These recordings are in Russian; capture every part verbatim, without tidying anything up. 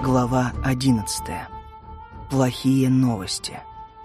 Глава одиннадцатая. Плохие новости.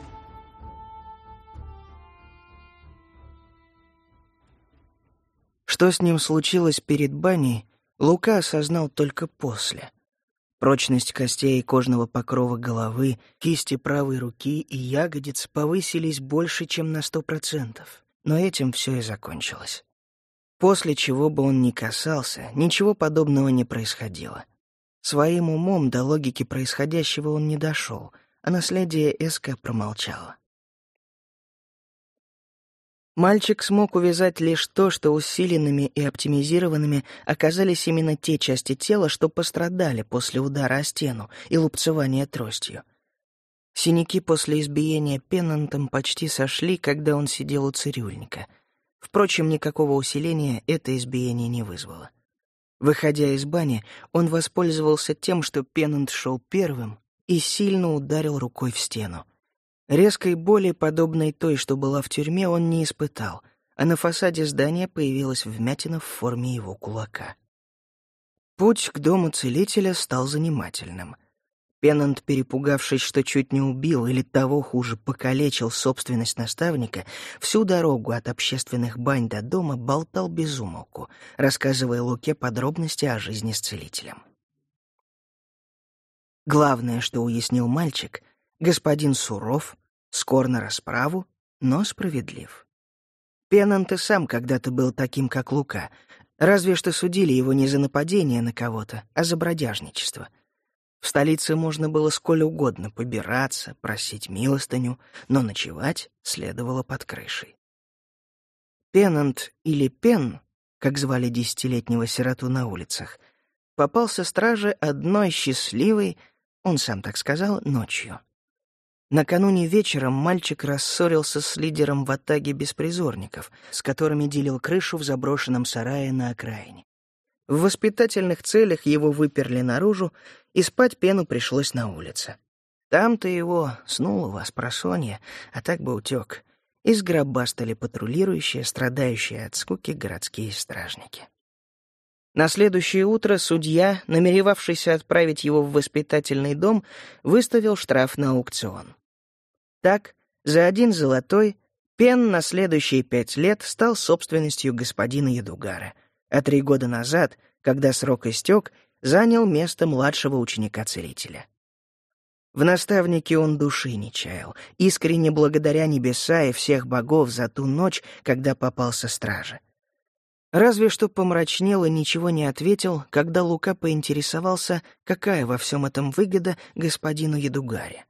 Что с ним случилось перед баней, Лука осознал только после. Прочность костей и кожного покрова головы, кисти правой руки и ягодиц повысились больше, чем на сто процентов. Но этим все и закончилось. После чего бы он ни касался, ничего подобного не происходило. Своим умом до логики происходящего он не дошел, а наследие Эска промолчало. Мальчик смог увязать лишь то, что усиленными и оптимизированными оказались именно те части тела, что пострадали после удара о стену и лупцевания тростью. Синяки после избиения Пеннантом почти сошли, когда он сидел у цирюльника. Впрочем, никакого усиления это избиение не вызвало. Выходя из бани, он воспользовался тем, что Пеннант шел первым, и сильно ударил рукой в стену. Резкой боли, подобной той, что была в тюрьме, он не испытал, а на фасаде здания появилась вмятина в форме его кулака. Путь к дому целителя стал занимательным. Пеннант, перепугавшись, что чуть не убил или того хуже покалечил собственность наставника, всю дорогу от общественных бань до дома болтал без умолку, рассказывая Луке подробности о жизни с целителем. Главное, что уяснил мальчик, господин суров, скор на расправу, но справедлив. Пеннант и сам когда-то был таким, как Лука, разве что судили его не за нападение на кого-то, а за бродяжничество. В столице можно было сколь угодно побираться, просить милостыню, но ночевать следовало под крышей. Пеннант или Пен, как звали десятилетнего сироту на улицах, попался страже одной счастливой, он сам так сказал, ночью. Накануне вечером мальчик рассорился с лидером ватаги беспризорников, с которыми делил крышу в заброшенном сарае на окраине. В воспитательных целях его выперли наружу, и спать Пену пришлось на улице. Там-то его снуло спросонья, а так бы утек. И сгробастали патрулирующие, страдающие от скуки городские стражники. На следующее утро судья, намеревавшийся отправить его в воспитательный дом, выставил штраф на аукцион. Так, за один золотой Пен на следующие пять лет стал собственностью господина Ядугара, а три года назад, когда срок истек, занял место младшего ученика-целителя. В наставнике он души не чаял, искренне благодаря небеса и всех богов за ту ночь, когда попался страже. Разве что помрачнел и ничего не ответил, когда Лука поинтересовался, какая во всем этом выгода господину Ядугаре.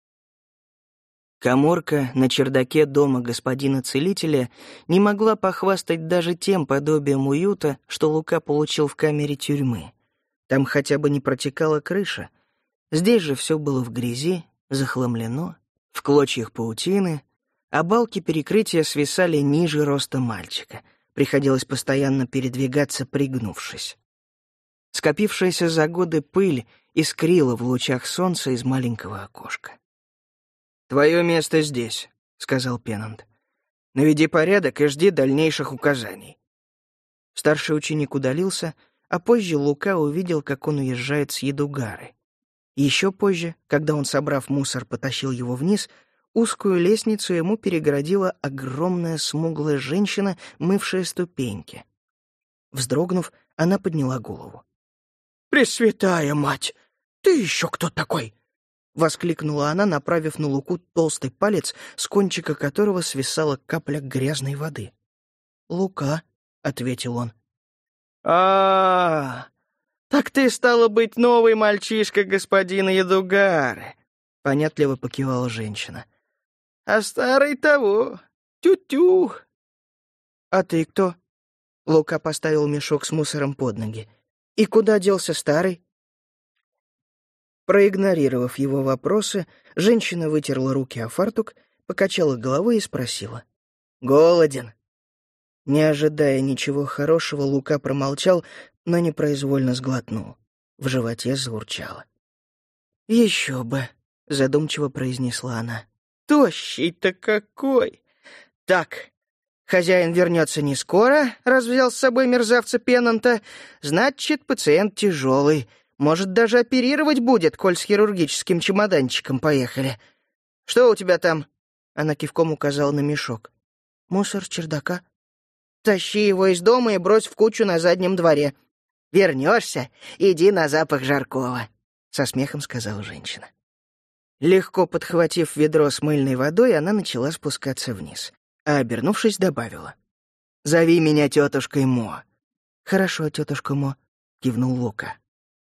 Каморка на чердаке дома господина-целителя не могла похвастать даже тем подобием уюта, что Лука получил в камере тюрьмы. Там хотя бы не протекала крыша. Здесь же все было в грязи, захламлено, в клочьях паутины, а балки перекрытия свисали ниже роста мальчика. Приходилось постоянно передвигаться, пригнувшись. Скопившаяся за годы пыль искрила в лучах солнца из маленького окошка. «Твое место здесь», — сказал Пеннант. «Наведи порядок и жди дальнейших указаний». Старший ученик удалился, а позже Лука увидел, как он уезжает с Ядугары. Еще позже, когда он, собрав мусор, потащил его вниз, узкую лестницу ему перегородила огромная смуглая женщина, мывшая ступеньки. Вздрогнув, она подняла голову. «Пресвятая мать! Ты еще кто такой?» — воскликнула она, направив на Луку толстый палец, с кончика которого свисала капля грязной воды. «Лука», — ответил он. а, -а, -а так ты, стало быть, новый мальчишка господина Ядугары», — понятливо покивала женщина. «А старый того, тю-тю». «А ты кто?» — Лука поставил мешок с мусором под ноги. «И куда делся старый?» Проигнорировав его вопросы, женщина вытерла руки о фартук, покачала головой и спросила. «Голоден?» Не ожидая ничего хорошего, Лука промолчал, но непроизвольно сглотнул. В животе заурчало. «Еще бы», — задумчиво произнесла она. «Тощий-то какой! Так, хозяин вернется не скоро, раз взял с собой мерзавца Пеннанта, значит, пациент тяжелый. Может, даже оперировать будет, коль с хирургическим чемоданчиком поехали. Что у тебя там?» Она кивком указала на мешок. «Мусор с чердака». «Тащи его из дома и брось в кучу на заднем дворе. Вернешься, иди на запах жаркого», — со смехом сказала женщина. Легко подхватив ведро с мыльной водой, она начала спускаться вниз, а, обернувшись, добавила: «Зови меня тетушкой Мо». «Хорошо, тетушка Мо», — кивнул Лука.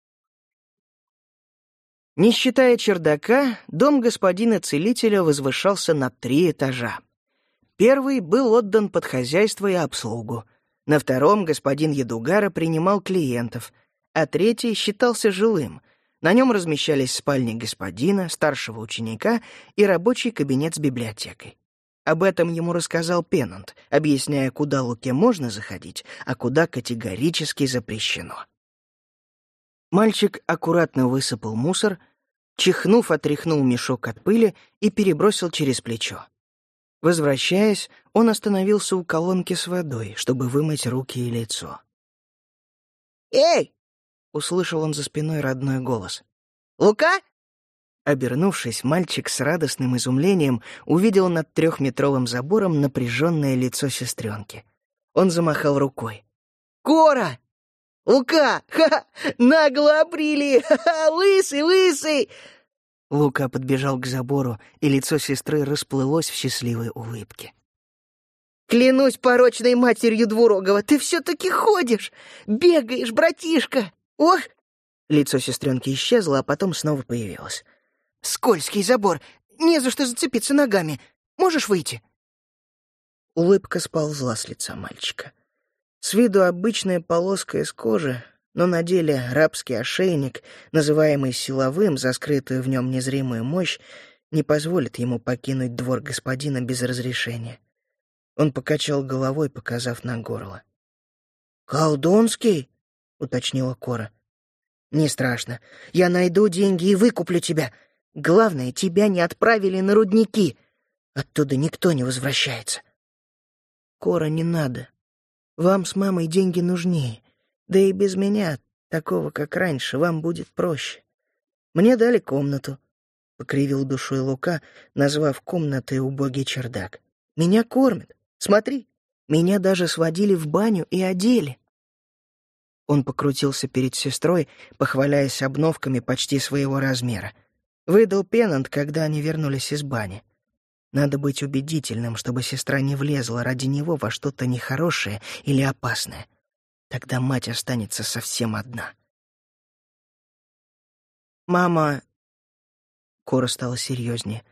Не считая чердака, дом господина-целителя возвышался на три этажа. Первый был отдан под хозяйство и обслугу. На втором господин Ядугара принимал клиентов, а третий считался жилым. На нем размещались спальни господина, старшего ученика и рабочий кабинет с библиотекой. Об этом ему рассказал Пеннант, объясняя, куда Луке можно заходить, а куда категорически запрещено. Мальчик аккуратно высыпал мусор, чихнув, отряхнул мешок от пыли и перебросил через плечо. Возвращаясь, он остановился у колонки с водой, чтобы вымыть руки и лицо. «Эй!» — услышал он за спиной родной голос. «Лука?» Обернувшись, мальчик с радостным изумлением увидел над трехметровым забором напряженное лицо сестренки. Он замахал рукой. «Кора! Лука! Ха-ха! Нагло обрили! Ха-ха! Лысый, лысый!» Лука подбежал к забору, и лицо сестры расплылось в счастливой улыбке. «Клянусь порочной матерью двурогого, ты все-таки ходишь! Бегаешь, братишка! Ох!» Лицо сестренки исчезло, а потом снова появилось. «Скользкий забор! Не за что зацепиться ногами! Можешь выйти?» Улыбка сползла с лица мальчика. С виду обычная полоска из кожи, но на деле рабский ошейник, называемый силовым за скрытую в нем незримую мощь, не позволит ему покинуть двор господина без разрешения. Он покачал головой, показав на горло. «Колдунский?» — уточнила Кора. «Не страшно. Я найду деньги и выкуплю тебя. Главное, тебя не отправили на рудники. Оттуда никто не возвращается». «Кора, не надо. Вам с мамой деньги нужнее. Да и без меня, такого, как раньше, вам будет проще. Мне дали комнату», — покривил душой Лука, назвав комнатой убогий чердак. «Меня кормят. Смотри, меня даже сводили в баню и одели». Он покрутился перед сестрой, похваляясь обновками почти своего размера. Выдал Пеннант, когда они вернулись из бани. Надо быть убедительным, чтобы сестра не влезла ради него во что-то нехорошее или опасное. Тогда мать останется совсем одна. «Мама...» Кора стала серьезнее.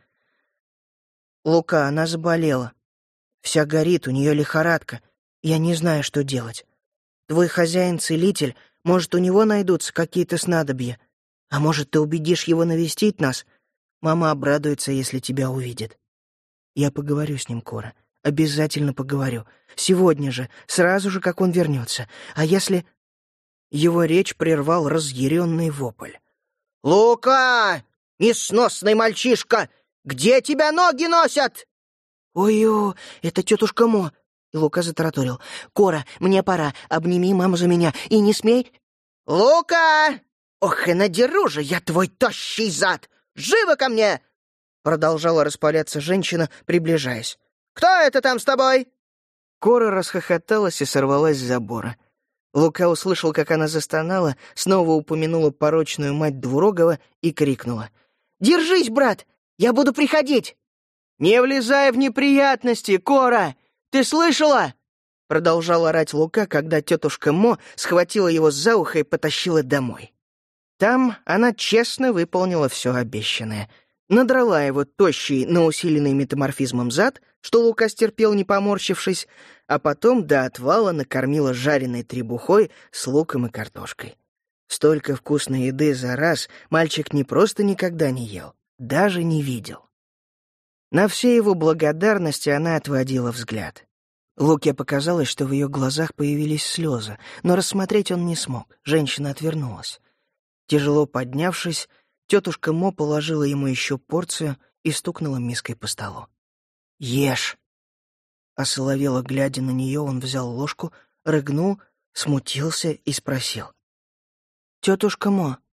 «Лука, она заболела. Вся горит, у нее лихорадка. Я не знаю, что делать. Твой хозяин-целитель, может, у него найдутся какие-то снадобья. А может, ты убедишь его навестить нас? Мама обрадуется, если тебя увидит». «Я поговорю с ним, Кора. Обязательно поговорю. Сегодня же, сразу же, как он вернется. А если...» Его речь прервал разъяренный вопль. «Лука! Несносный мальчишка! Где тебя ноги носят?» «Ой-ё, это тетушка Мо!» И Лука затараторил. «Кора, мне пора. Обними маму за меня. И не смей...» «Лука! Ох, и надеру же я твой тощий зад! Живо ко мне!» Продолжала распаляться женщина, приближаясь. «Кто это там с тобой?» Кора расхохоталась и сорвалась с забора. Лука услышал, как она застонала, снова упомянула порочную мать Двурогова и крикнула. «Держись, брат! Я буду приходить!» «Не влезай в неприятности, Кора! Ты слышала?» Продолжал орать Лука, когда тетушка Мо схватила его за ухо и потащила домой. Там она честно выполнила все обещанное. Надрала его тощий, но усиленный метаморфизмом зад, что Лука стерпел, не поморщившись, а потом до отвала накормила жареной требухой с луком и картошкой. Столько вкусной еды за раз мальчик не просто никогда не ел, даже не видел. На все его благодарности она отводила взгляд. Луке показалось, что в ее глазах появились слезы, но рассмотреть он не смог, женщина отвернулась. Тяжело поднявшись, тетушка Мо положила ему еще порцию и стукнула миской по столу. «Ешь!» Осоловело глядя на нее, он взял ложку, рыгнул, смутился и спросил. «Тетушка Мо,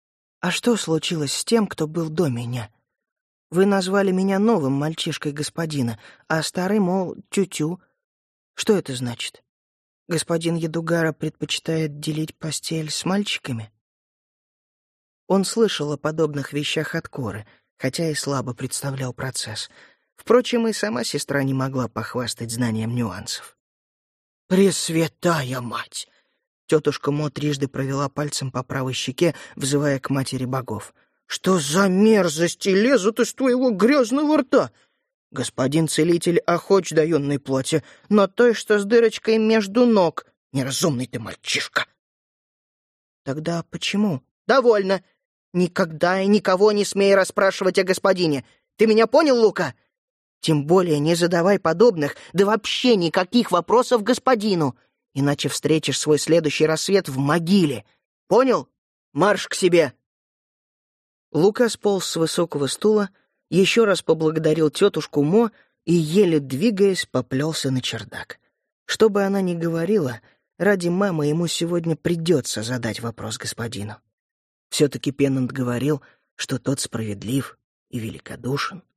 «А что случилось с тем, кто был до меня? Вы назвали меня новым мальчишкой господина, а старый, мол, тю-тю. Что это значит? Господин Ядугара предпочитает делить постель с мальчиками?» Он слышал о подобных вещах от Коры, хотя и слабо представлял процесс. Впрочем, и сама сестра не могла похвастать знанием нюансов. «Пресвятая мать!» Тетушка Мо трижды провела пальцем по правой щеке, взывая к матери богов. «Что за мерзости лезут из твоего грязного рта? Господин целитель охоч даенной плоти, но той, что с дырочкой между ног. Неразумный ты мальчишка!» «Тогда почему?» «Довольно! Никогда и никого не смей расспрашивать о господине. Ты меня понял, Лука? Тем более не задавай подобных, да вообще никаких вопросов господину, иначе встретишь свой следующий рассвет в могиле. Понял? Марш к себе!» Лука сполз с высокого стула, еще раз поблагодарил тетушку Мо и, еле двигаясь, поплелся на чердак. Что бы она ни говорила, ради мамы ему сегодня придется задать вопрос господину. Все-таки Пеннант говорил, что тот справедлив и великодушен.